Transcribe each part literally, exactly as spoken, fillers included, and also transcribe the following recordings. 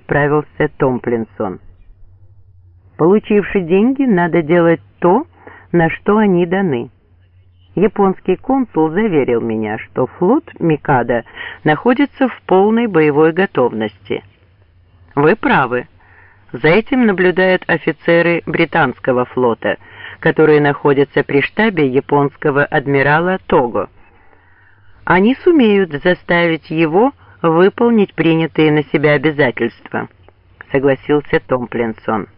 отправился Томплинсон. Получивши деньги, надо делать то, на что они даны. Японский консул заверил меня, что флот Микадо находится в полной боевой готовности. Вы правы. За этим наблюдают офицеры британского флота, которые находятся при штабе японского адмирала Того. Они сумеют заставить его выполнить принятые на себя обязательства, согласился Томплинсон.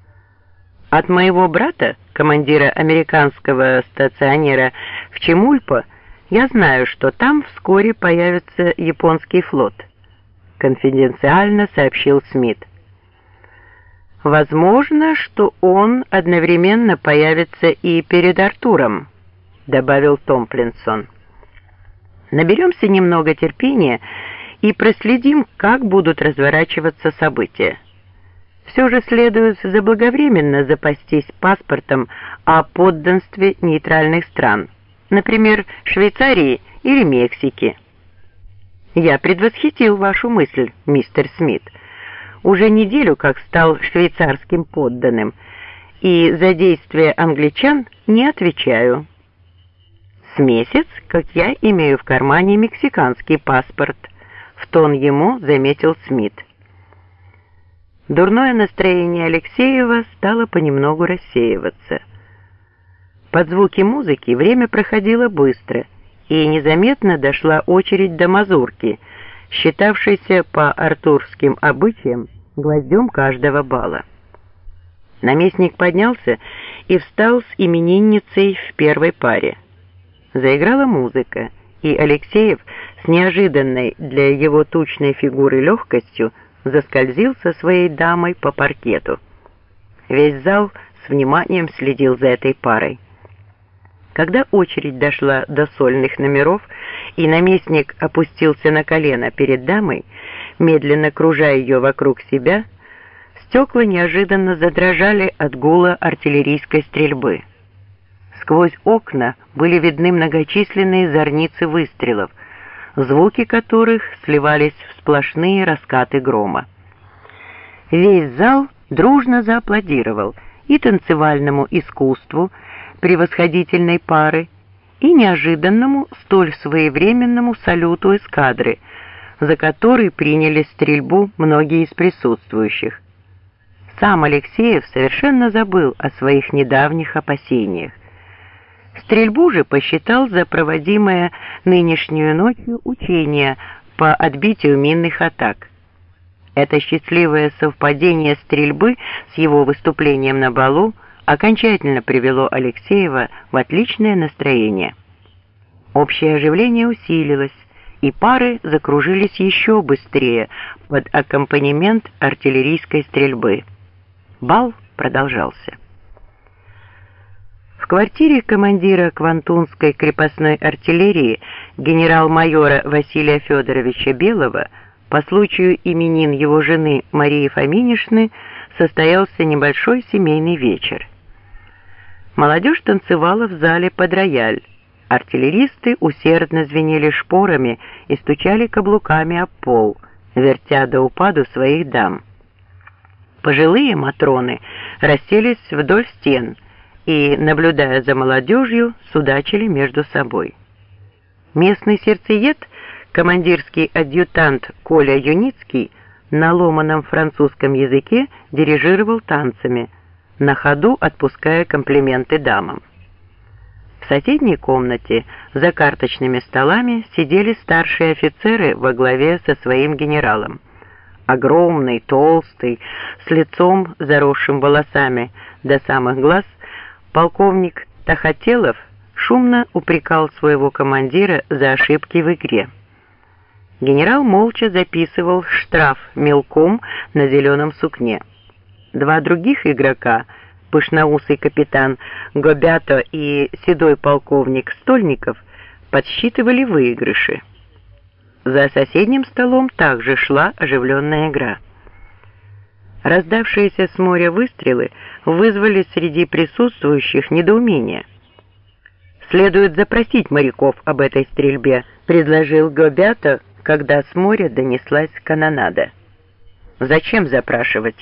От моего брата, командира американского стационера в Чемульпо, я знаю, что там вскоре появится японский флот, конфиденциально сообщил Смит. Возможно, что он одновременно появится и перед Артуром, добавил Томплинсон. Наберемся немного терпения и проследим, как будут разворачиваться события. Все же следует заблаговременно запастись паспортом о подданстве нейтральных стран, например, Швейцарии или Мексики. Я предвосхитил вашу мысль, мистер Смит. Уже неделю как стал швейцарским подданным, и за действия англичан не отвечаю. С месяц, как я имею в кармане мексиканский паспорт, в тон ему заметил Смит. Дурное настроение Алексеева стало понемногу рассеиваться. Под звуки музыки время проходило быстро, и незаметно дошла очередь до мазурки, считавшейся по артурским обычаям гвоздем каждого бала. Наместник поднялся и встал с именинницей в первой паре. Заиграла музыка, и Алексеев с неожиданной для его тучной фигуры легкостью заскользил со своей дамой по паркету. Весь зал с вниманием следил за этой парой. Когда очередь дошла до сольных номеров, и наместник опустился на колено перед дамой, медленно кружа ее вокруг себя, стекла неожиданно задрожали от гула артиллерийской стрельбы. Сквозь окна были видны многочисленные зорницы выстрелов, звуки которых сливались в сплошные раскаты грома. Весь зал дружно зааплодировал и танцевальному искусству превосходительной пары, и неожиданному, столь своевременному салюту эскадры, за который приняли стрельбу многие из присутствующих. Сам Алексеев совершенно забыл о своих недавних опасениях. Стрельбу же посчитал за проводимое нынешнюю ночью учение по отбитию минных атак. Это счастливое совпадение стрельбы с его выступлением на балу окончательно привело Алексеева в отличное настроение. Общее оживление усилилось, и пары закружились еще быстрее под аккомпанемент артиллерийской стрельбы. Бал продолжался. В квартире командира Квантунской крепостной артиллерии генерал-майора Василия Федоровича Белого по случаю именин его жены Марии Фоминишны состоялся небольшой семейный вечер. Молодежь танцевала в зале под рояль, артиллеристы усердно звенели шпорами и стучали каблуками об пол, вертя до упаду своих дам. Пожилые матроны расселись вдоль стен и, наблюдая за молодежью, судачили между собой. Местный сердцеед, командирский адъютант Коля Юницкий, на ломаном французском языке дирижировал танцами, на ходу отпуская комплименты дамам. В соседней комнате за карточными столами сидели старшие офицеры во главе со своим генералом. Огромный, толстый, с лицом, заросшим волосами до самых глаз, полковник Тахателов шумно упрекал своего командира за ошибки в игре. Генерал молча записывал штраф мелком на зеленом сукне. Два других игрока, пышноусый капитан Гобято и седой полковник Стольников, подсчитывали выигрыши. За соседним столом также шла оживленная игра. Раздавшиеся с моря выстрелы вызвали среди присутствующих недоумение. «Следует запросить моряков об этой стрельбе», — предложил Гобято, когда с моря донеслась канонада. Зачем запрашивать?